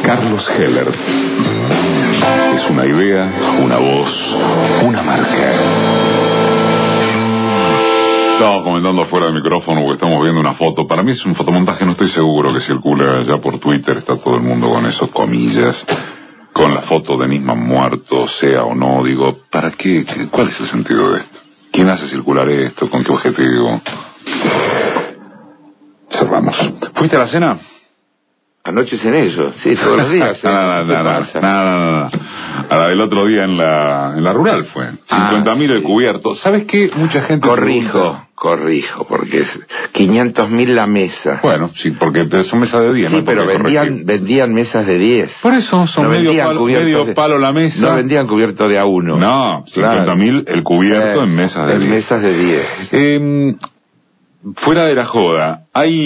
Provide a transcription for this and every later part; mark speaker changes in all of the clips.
Speaker 1: Carlos Heller. Es una idea, una voz, una marca. Estamos comentando fuera del micrófono porque estamos viendo una foto. Para mí es un fotomontaje, no estoy seguro, que circula ya por Twitter. Está todo el mundo con esos comillas, con la foto de Nisman muerto, sea o no. Digo, ¿para qué? ¿Cuál es el sentido de esto? ¿Quién hace circular esto? ¿Con qué objetivo? Cerramos. ¿Fuiste a la cena?
Speaker 2: Anoche en ello, sí, todos los días.
Speaker 1: Nada. A la del otro día en la rural fue. 50.000 el cubierto. ¿Sabes qué? Mucha gente...
Speaker 2: Corrijo, porque es 500.000 la mesa.
Speaker 1: Bueno, sí, porque son mesas de 10.
Speaker 2: Sí, no, pero vendían mesas de 10.
Speaker 1: Por eso son medio palo la mesa.
Speaker 2: No vendían cubierto de a uno.
Speaker 1: No, 50.000 el cubierto en mesas de 10.
Speaker 2: En mesas de 10.
Speaker 1: Fuera de la joda,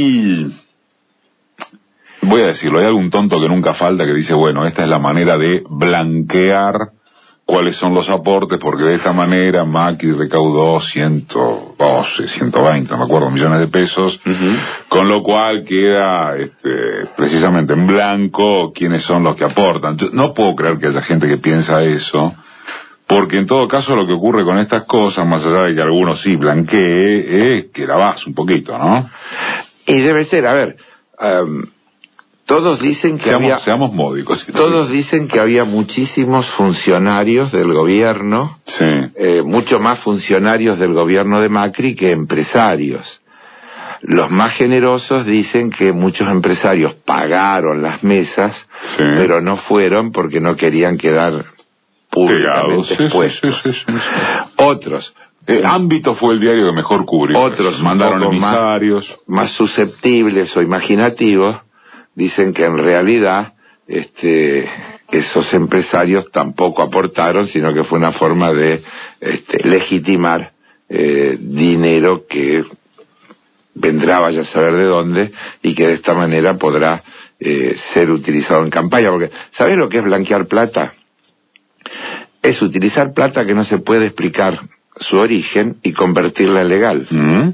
Speaker 1: voy a decirlo, hay algún tonto que nunca falta que dice, bueno, esta es la manera de blanquear cuáles son los aportes, porque de esta manera Macri recaudó 112, 120, no me acuerdo, millones de pesos, con lo cual queda precisamente en blanco quiénes son los que aportan. Yo no puedo creer que haya gente que piensa eso, porque en todo caso lo que ocurre con estas cosas, más allá de que algunos sí blanquee, es que la vas un poquito, ¿no?
Speaker 2: Y debe ser, a ver... Todos dicen que
Speaker 1: seamos módicos.
Speaker 2: Todos dicen que había muchísimos funcionarios del gobierno, mucho más funcionarios del gobierno de Macri que empresarios. Los más generosos dicen que muchos empresarios pagaron las mesas, pero no fueron porque no querían quedar públicamente expuestos. Sí. Otros...
Speaker 1: Ámbito fue el diario que mejor cubrió.
Speaker 2: Otros
Speaker 1: mandaron emisarios.
Speaker 2: Más susceptibles o imaginativos dicen que en realidad esos empresarios tampoco aportaron, sino que fue una forma de legitimar dinero que vendrá vaya a saber de dónde y que de esta manera podrá ser utilizado en campaña. Porque ¿sabés lo que es blanquear plata? Es utilizar plata que no se puede explicar su origen y convertirla en legal.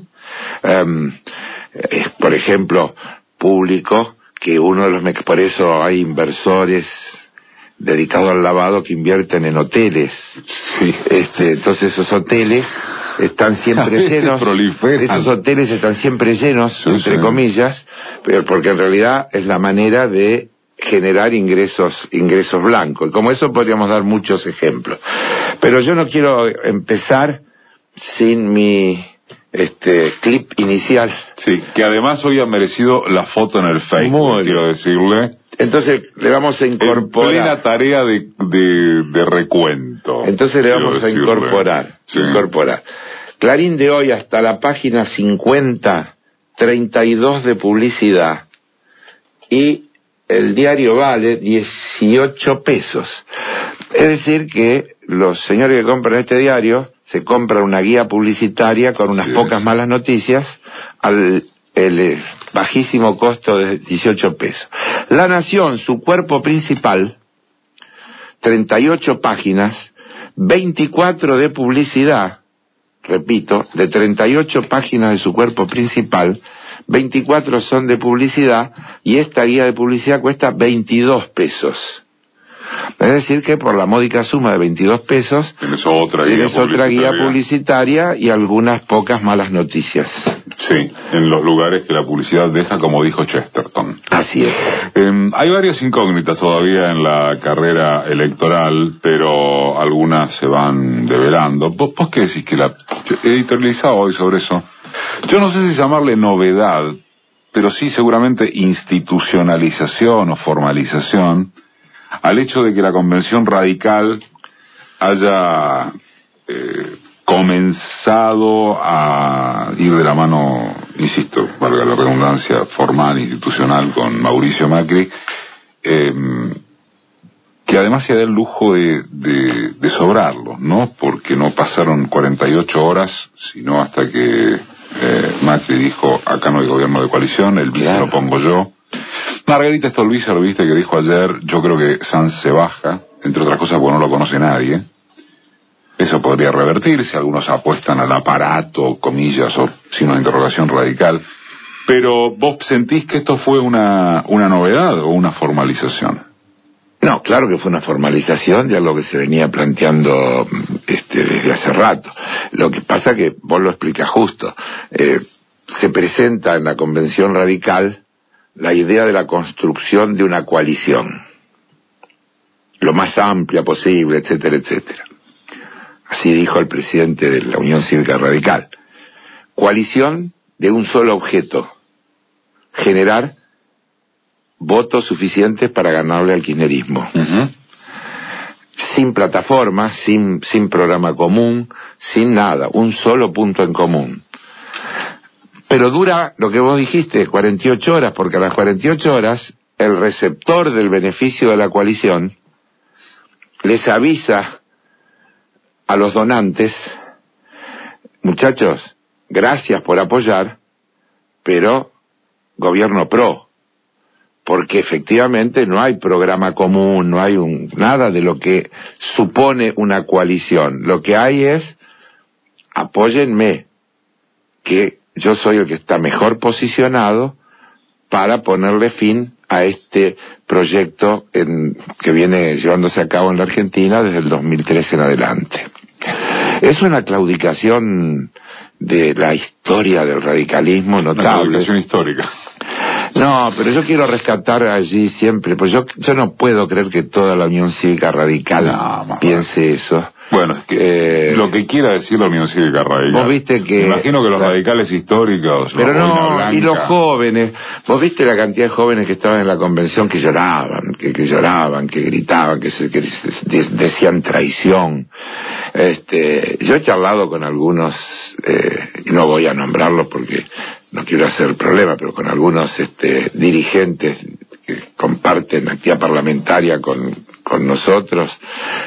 Speaker 2: Por ejemplo, público, que uno de los... Por eso hay inversores dedicados al lavado que invierten en hoteles. Sí. Entonces esos hoteles están siempre llenos. Esos hoteles están siempre llenos, entre comillas, pero porque en realidad es la manera de generar ingresos blancos. Y como eso podríamos dar muchos ejemplos. Pero yo no quiero empezar sin mi clip inicial. Sí,
Speaker 1: que además hoy ha merecido la foto en el Facebook, quiero decirle.
Speaker 2: Entonces le vamos a incorporar...
Speaker 1: En plena tarea de recuento.
Speaker 2: Entonces le vamos a incorporar. Clarín de hoy hasta la página 50, 32 de publicidad. Y el diario vale 18 pesos. Es decir que los señores que compran este diario se compran una guía publicitaria con unas pocas malas noticias al bajísimo costo de 18 pesos. La Nación, su cuerpo principal, 38 páginas, 24 de publicidad, repito, de 38 páginas de su cuerpo principal, 24 son de publicidad, y esta guía de publicidad cuesta 22 pesos. Es decir que por la módica suma de 22 pesos
Speaker 1: tienes otra
Speaker 2: guía publicitaria y algunas pocas malas noticias.
Speaker 1: Sí, en los lugares que la publicidad deja, como dijo Chesterton.
Speaker 2: Así es.
Speaker 1: Hay varias incógnitas todavía en la carrera electoral, pero algunas se van develando. ¿Vos qué decís que he editorializado hoy sobre eso? Yo no sé si llamarle novedad, pero sí seguramente institucionalización o formalización al hecho de que la Convención Radical haya comenzado a ir de la mano, insisto, valga la redundancia, formal, institucional, con Mauricio Macri, que además se da el lujo de sobrarlo, ¿no? Porque no pasaron 48 horas, sino hasta que Macri dijo, acá no hay gobierno de coalición, el vice lo pongo yo. Margarita Stolbizer, viste, que dijo ayer, yo creo que Sanz se baja, entre otras cosas porque no lo conoce nadie. Eso podría revertirse, algunos apuestan al aparato, comillas, o signo de interrogación radical. Pero ¿vos sentís que esto fue una novedad o una formalización?
Speaker 2: No, claro que fue una formalización de algo que se venía planteando desde hace rato. Lo que pasa que vos lo explicas justo. Se presenta en la Convención Radical la idea de la construcción de una coalición, lo más amplia posible, etcétera, etcétera. Así dijo el presidente de la Unión Cívica Radical. Coalición de un solo objeto: generar votos suficientes para ganarle al kirchnerismo. Sin plataforma, sin programa común, sin nada, un solo punto en común. Pero dura lo que vos dijiste, 48 horas, porque a las 48 horas el receptor del beneficio de la coalición les avisa a los donantes: muchachos, gracias por apoyar, pero gobierno pro, porque efectivamente no hay programa común, no hay nada de lo que supone una coalición. Lo que hay es: apóyenme, que yo soy el que está mejor posicionado para ponerle fin a este proyecto que viene llevándose a cabo en la Argentina desde el 2013 en adelante. Es una claudicación de la historia del radicalismo notable.
Speaker 1: Una claudicación histórica.
Speaker 2: No, pero yo quiero rescatar allí siempre, pues yo no puedo creer que toda la Unión Cívica Radical piense eso.
Speaker 1: Bueno, es que lo que quiera decir la Unión Cívica Radical.
Speaker 2: Vos viste que...
Speaker 1: Me imagino que los radicales históricos...
Speaker 2: Pero no, y los jóvenes, vos viste la cantidad de jóvenes que estaban en la convención que lloraban, que lloraban, que gritaban, que decían traición. Yo he charlado con algunos, y no voy a nombrarlos porque no quiero hacer problema, pero con algunos dirigentes que comparten actividad parlamentaria con nosotros,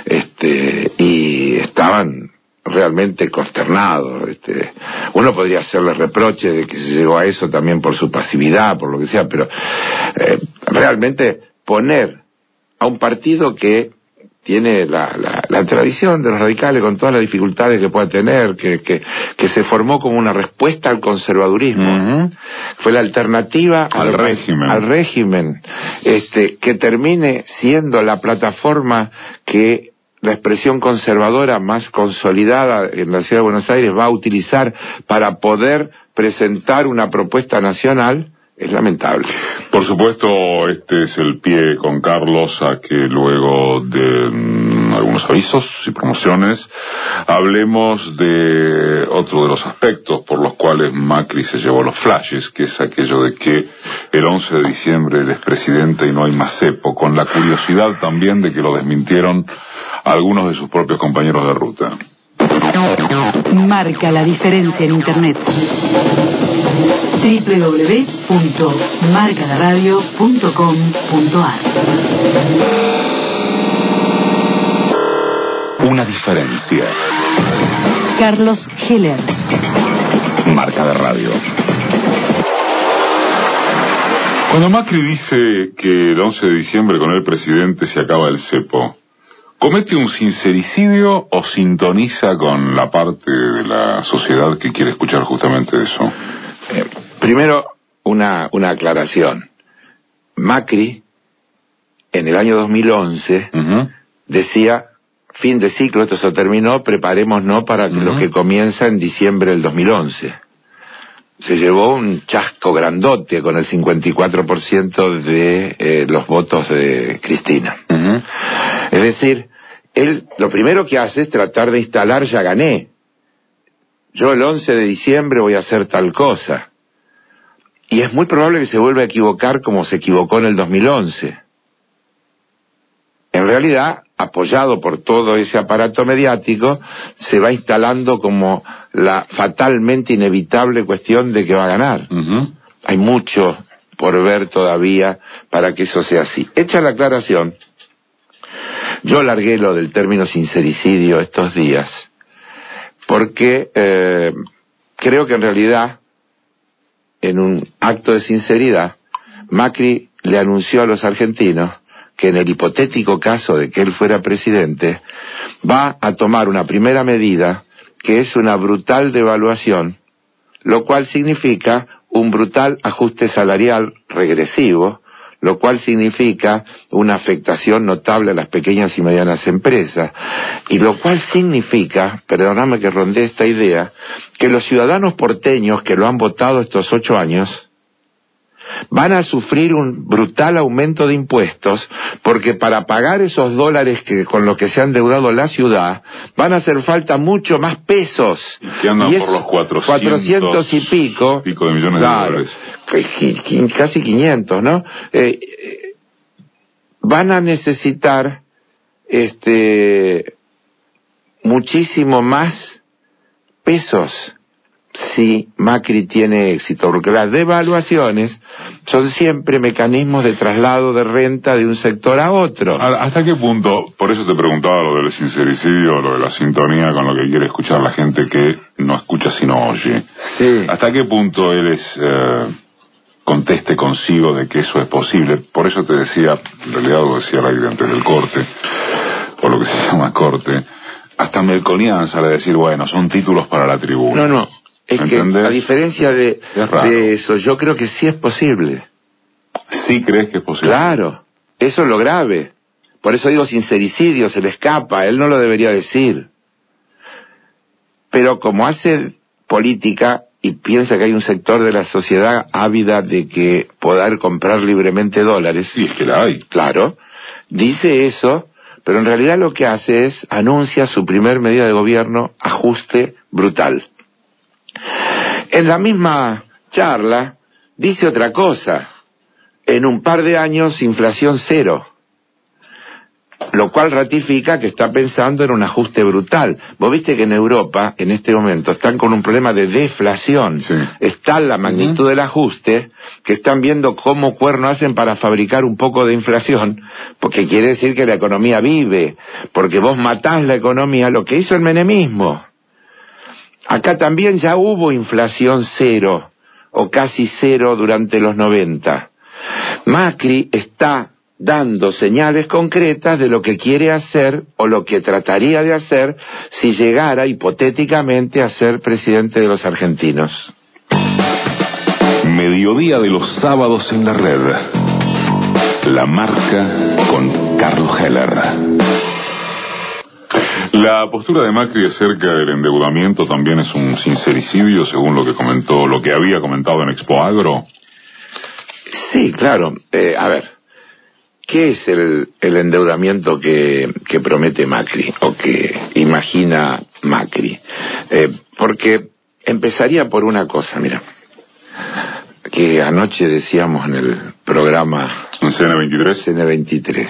Speaker 2: y estaban realmente consternados. Uno podría hacerle reproche de que se llegó a eso también por su pasividad, por lo que sea, pero realmente poner a un partido que tiene la tradición de los radicales, con todas las dificultades que pueda tener, que se formó como una respuesta al conservadurismo, fue la alternativa al régimen, que termine siendo la plataforma que la expresión conservadora más consolidada en la Ciudad de Buenos Aires va a utilizar para poder presentar una propuesta nacional. Es lamentable.
Speaker 1: Por supuesto, este es el pie con Carlos a que luego de algunos avisos y promociones hablemos de otro de los aspectos por los cuales Macri se llevó los flashes, que es aquello de que el 11 de diciembre él es presidente y no hay más cepo, con la curiosidad también de que lo desmintieron algunos de sus propios compañeros de ruta.
Speaker 3: Marca la diferencia en Internet. www.marcalaradio.com.ar.
Speaker 4: Una diferencia.
Speaker 3: Carlos Heller.
Speaker 4: Marca de radio.
Speaker 1: Cuando Macri dice que el 11 de diciembre con el presidente se acaba el cepo, ¿comete un sincericidio o sintoniza con la parte de la sociedad que quiere escuchar justamente eso?
Speaker 2: Primero, una aclaración. Macri, en el año 2011, decía: fin de ciclo, esto se terminó, preparémonos para lo que comienza en diciembre del 2011. Se llevó un chasco grandote con el 54% de los votos de Cristina. Es decir, él lo primero que hace es tratar de instalar: ya gané. Yo el 11 de diciembre voy a hacer tal cosa. Y es muy probable que se vuelva a equivocar como se equivocó en el 2011. En realidad, apoyado por todo ese aparato mediático, se va instalando como la fatalmente inevitable cuestión de que va a ganar. Hay mucho por ver todavía para que eso sea así. Hecha la aclaración, yo largué lo del término sincericidio estos días, porque creo que en realidad, en un acto de sinceridad, Macri le anunció a los argentinos que en el hipotético caso de que él fuera presidente, va a tomar una primera medida que es una brutal devaluación, lo cual significa un brutal ajuste salarial regresivo, lo cual significa una afectación notable a las pequeñas y medianas empresas, y lo cual significa, perdóname que rondee esta idea, que los ciudadanos porteños que lo han votado estos 8 años van a sufrir un brutal aumento de impuestos, porque para pagar esos dólares con los que se ha endeudado la ciudad, van a hacer falta mucho más pesos.
Speaker 1: Que andan por los 400
Speaker 2: y pico
Speaker 1: de millones de dólares.
Speaker 2: Casi 500, ¿no? Van a necesitar muchísimo más pesos si Macri tiene éxito, porque las devaluaciones son siempre mecanismos de traslado de renta de un sector a otro.
Speaker 1: ¿Hasta qué punto? Por eso te preguntaba lo del sincericidio, lo de la sintonía con lo que quiere escuchar la gente que no escucha sino oye.
Speaker 2: Sí.
Speaker 1: ¿Hasta qué punto él conteste consigo de que eso es posible? Por eso te decía, en realidad lo decía al aire antes del corte, o lo que se llama corte, hasta Melconian sale a decir, bueno, son títulos para la tribuna.
Speaker 2: No. Es que, a diferencia de eso, yo creo que sí es posible.
Speaker 1: ¿Sí crees que es posible?
Speaker 2: Claro, eso es lo grave. Por eso digo sincericidio, se le escapa, él no lo debería decir. Pero como hace política y piensa que hay un sector de la sociedad ávida de que poder comprar libremente dólares...
Speaker 1: Sí, es que la hay.
Speaker 2: Claro, dice eso, pero en realidad lo que hace es anuncia su primer medida de gobierno, ajuste brutal. En la misma charla dice otra cosa: en un par de años inflación cero, lo cual ratifica que está pensando en un ajuste brutal. Vos viste que en Europa en este momento están con un problema de deflación.
Speaker 1: Sí.
Speaker 2: Está la magnitud del ajuste, que están viendo cómo cuerno hacen para fabricar un poco de inflación, porque quiere decir que la economía vive, porque vos matás la economía, lo que hizo el menemismo. Acá también ya hubo inflación cero, o casi cero durante los 90. Macri está dando señales concretas de lo que quiere hacer, o lo que trataría de hacer, si llegara hipotéticamente a ser presidente de los argentinos.
Speaker 4: Mediodía de los sábados en la red. La Marca con Carlos Heller.
Speaker 1: La postura de Macri acerca del endeudamiento también es un sincericidio, según lo que había comentado en Expo Agro.
Speaker 2: Sí, claro. A ver, ¿qué es el endeudamiento que promete Macri, o que imagina Macri? Porque empezaría por una cosa, mira, que anoche decíamos en el programa...
Speaker 1: ¿En CN23?
Speaker 2: CN23.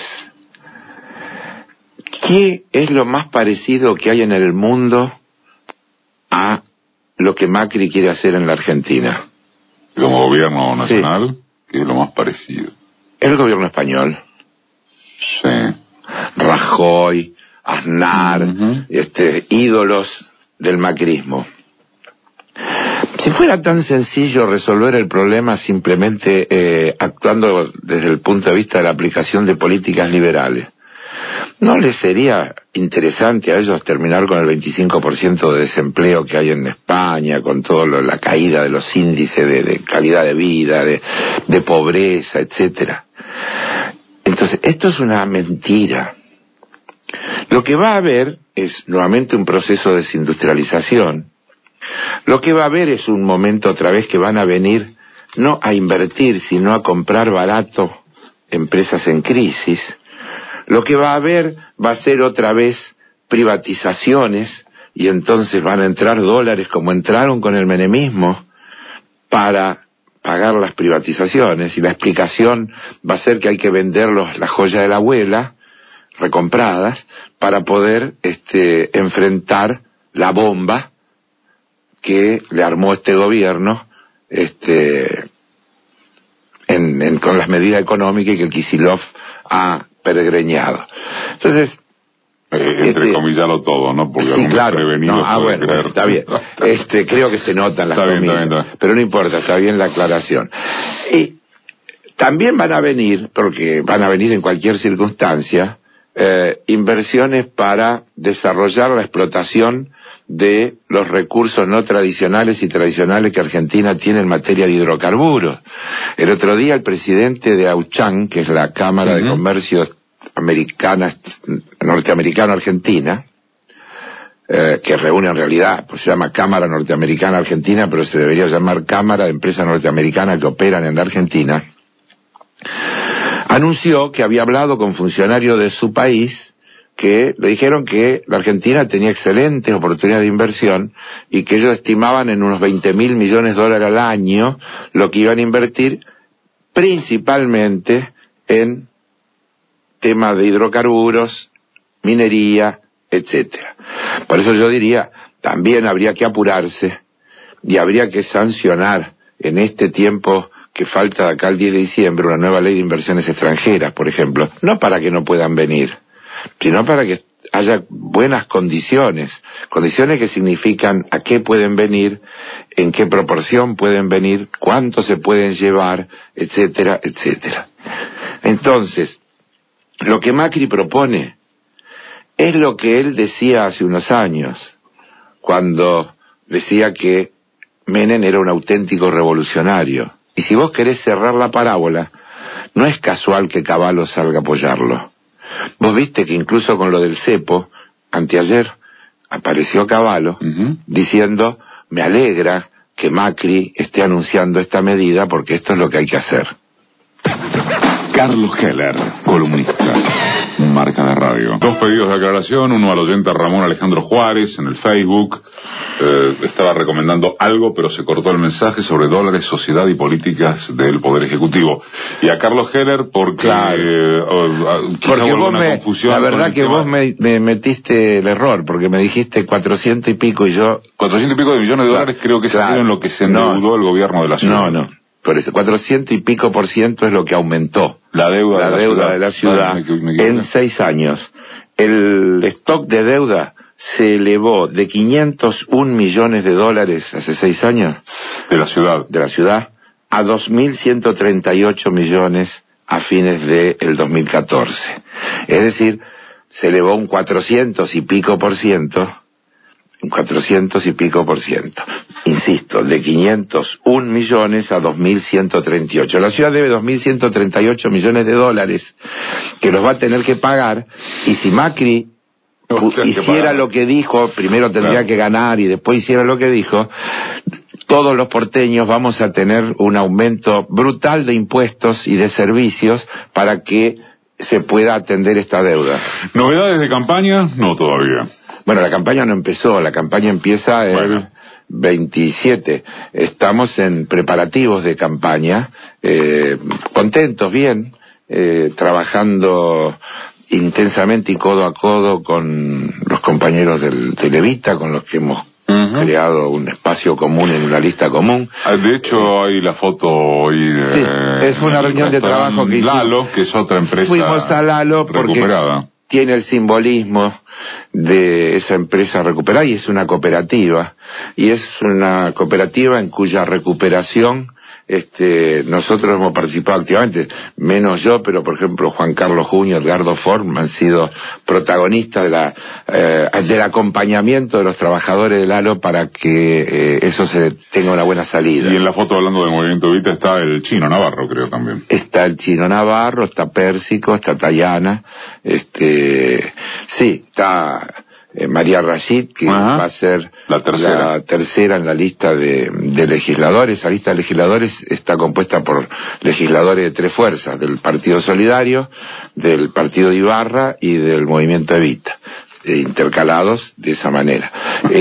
Speaker 2: ¿Qué es lo más parecido que hay en el mundo a lo que Macri quiere hacer en la Argentina?
Speaker 1: Como gobierno nacional, sí. ¿Qué es lo más parecido?
Speaker 2: El gobierno español.
Speaker 1: Sí.
Speaker 2: Rajoy, Aznar, ídolos del macrismo. Si fuera tan sencillo resolver el problema simplemente actuando desde el punto de vista de la aplicación de políticas liberales, ¿no les sería interesante a ellos terminar con el 25% de desempleo que hay en España, con toda la caída de los índices de calidad de vida, de pobreza, etcétera? Entonces, esto es una mentira. Lo que va a haber es nuevamente un proceso de desindustrialización. Lo que va a haber es un momento otra vez que van a venir no a invertir, sino a comprar barato empresas en crisis. Lo que va a haber va a ser otra vez privatizaciones, y entonces van a entrar dólares como entraron con el menemismo para pagar las privatizaciones, y la explicación va a ser que hay que vender las joyas de la abuela recompradas para poder enfrentar la bomba que le armó este gobierno con las medidas económicas que Kicillof ha peregreñado. Entonces,
Speaker 1: entrecomillarlo todo, ¿no? Porque
Speaker 2: sí, claro.
Speaker 1: Bueno, creer.
Speaker 2: Está bien. Creo que se notan las comillas, bien. Pero no importa, está bien la aclaración. Y también van a venir, porque van a venir en cualquier circunstancia, inversiones para desarrollar la explotación de los recursos no tradicionales y tradicionales que Argentina tiene en materia de hidrocarburos. El otro día el presidente de AUCHAN, que es la Cámara de Comercio norteamericano-argentina, que reúne en realidad, pues se llama Cámara Norteamericana-Argentina, pero se debería llamar Cámara de Empresas Norteamericanas que operan en la Argentina, anunció que había hablado con funcionarios de su país que le dijeron que la Argentina tenía excelentes oportunidades de inversión y que ellos estimaban en unos 20.000 millones de dólares al año lo que iban a invertir principalmente en temas de hidrocarburos, minería, etcétera. Por eso yo diría, también habría que apurarse y habría que sancionar en este tiempo que falta de acá al 10 de diciembre una nueva ley de inversiones extranjeras, por ejemplo, no para que no puedan venir, sino para que haya buenas condiciones que significan a qué pueden venir, en qué proporción pueden venir, cuánto se pueden llevar, etcétera, etcétera. Entonces, lo que Macri propone es lo que él decía hace unos años, cuando decía que Menem era un auténtico revolucionario. Y si vos querés cerrar la parábola, no es casual que Cavallo salga a apoyarlo. Vos viste que incluso con lo del cepo, anteayer, apareció Cavallo diciendo, me alegra que Macri esté anunciando esta medida porque esto es lo que hay que hacer.
Speaker 4: Carlos Heller, columnista, Marca de Radio.
Speaker 1: Dos pedidos de aclaración, uno al oyente Ramón Alejandro Juárez en el Facebook, estaba recomendando algo pero se cortó el mensaje sobre dólares, sociedad y políticas del Poder Ejecutivo. Y a Carlos Heller porque
Speaker 2: porque vos la verdad que vos me metiste el error, porque me dijiste 400 y pico y yo...
Speaker 1: 400 y pico de millones de dólares creo que es en lo que se endeudó el gobierno de la ciudad.
Speaker 2: No. Por eso, 400 y pico % es lo que aumentó
Speaker 1: la deuda
Speaker 2: de la ciudad en 6 años. El stock de deuda se elevó de 501 millones de dólares hace 6 años.
Speaker 1: De la ciudad.
Speaker 2: A 2.138 millones a fines del 2014. Es decir, se elevó un 400 y pico %. Insisto, de 501 millones a 2.138. La ciudad debe 2.138 millones de dólares que los va a tener que pagar, y si Macri hiciera lo que dijo, primero tendría que ganar y después hiciera lo que dijo, todos los porteños vamos a tener un aumento brutal de impuestos y de servicios para que se pueda atender esta deuda.
Speaker 1: ¿Novedades de campaña? No, todavía.
Speaker 2: Bueno, la campaña no empezó, la campaña empieza el 27. Estamos en preparativos de campaña, contentos, bien, trabajando intensamente y codo a codo con los compañeros de Levita, con los que hemos creado un espacio común en una lista común.
Speaker 1: De hecho, hay la foto hoy de...
Speaker 2: Sí, es una reunión de trabajo que hicimos.
Speaker 1: Lalo, que es otra empresa
Speaker 2: fuimos a Lalo porque
Speaker 1: recuperada.
Speaker 2: Tiene el simbolismo de esa empresa recuperada y es una cooperativa. Y es una cooperativa en cuya recuperación nosotros hemos participado activamente, menos yo, pero por ejemplo Juan Carlos Junio, Edgardo Form han sido protagonistas del acompañamiento de los trabajadores del Lalo para que eso se tenga una buena salida.
Speaker 1: Y en la foto, hablando del movimiento Evita, está el Chino Navarro, creo también.
Speaker 2: Está el Chino Navarro, está Pérsico, está Tayana, sí, está María Rashid, que va a ser la tercera en la lista de legisladores. La lista de legisladores está compuesta por legisladores de 3 fuerzas, del Partido Solidario, del Partido de Ibarra y del Movimiento Evita, intercalados de esa manera.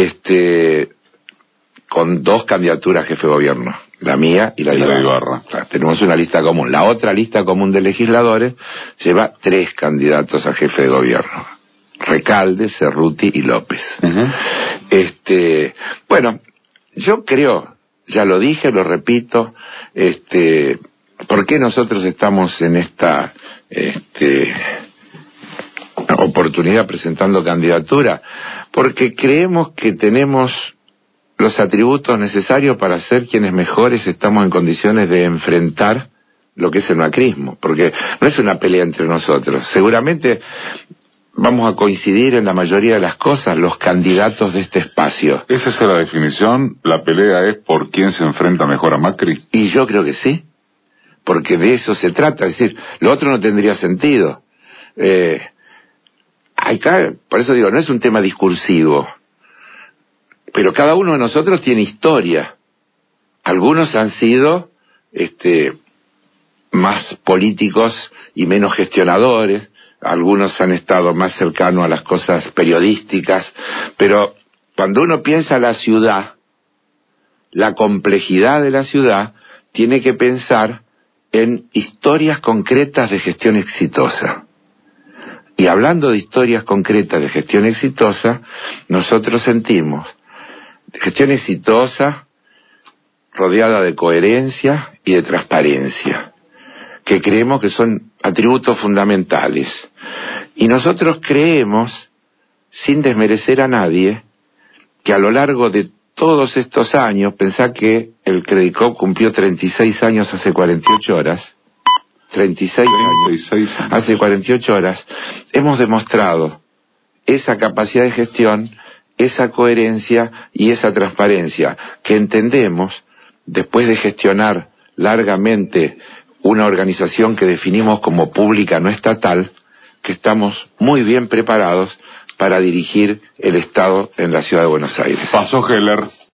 Speaker 2: Con 2 candidaturas a jefe de gobierno, la mía y la de Ibarra. Tenemos una lista común. La otra lista común de legisladores lleva 3 candidatos a jefe de gobierno: Recalde, Cerruti y López. Bueno, yo creo, ya lo dije, lo repito, ¿por qué nosotros estamos en esta oportunidad presentando candidatura? Porque creemos que tenemos los atributos necesarios para ser quienes mejores estamos en condiciones de enfrentar lo que es el macrismo, porque no es una pelea entre nosotros. Seguramente vamos a coincidir en la mayoría de las cosas, los candidatos de este espacio.
Speaker 1: ¿Esa es la definición? ¿La pelea es por quién se enfrenta mejor a Macri?
Speaker 2: Y yo creo que sí, porque de eso se trata, es decir, lo otro no tendría sentido. Por eso digo, no es un tema discursivo, pero cada uno de nosotros tiene historia. Algunos han sido más políticos y menos gestionadores, algunos han estado más cercanos a las cosas periodísticas, pero cuando uno piensa la ciudad, la complejidad de la ciudad, tiene que pensar en historias concretas de gestión exitosa. Y hablando de historias concretas de gestión exitosa, nosotros sentimos gestión exitosa rodeada de coherencia y de transparencia, que creemos que son atributos fundamentales. Y nosotros creemos, sin desmerecer a nadie, que a lo largo de todos estos años, pensá que el Credicop cumplió 36 años hace 48 horas, 36 años, hace 48 horas, hemos demostrado esa capacidad de gestión, esa coherencia y esa transparencia, que entendemos, después de gestionar largamente una organización que definimos como pública no estatal, que estamos muy bien preparados para dirigir el Estado en la Ciudad de Buenos Aires.
Speaker 1: Pasó Heller.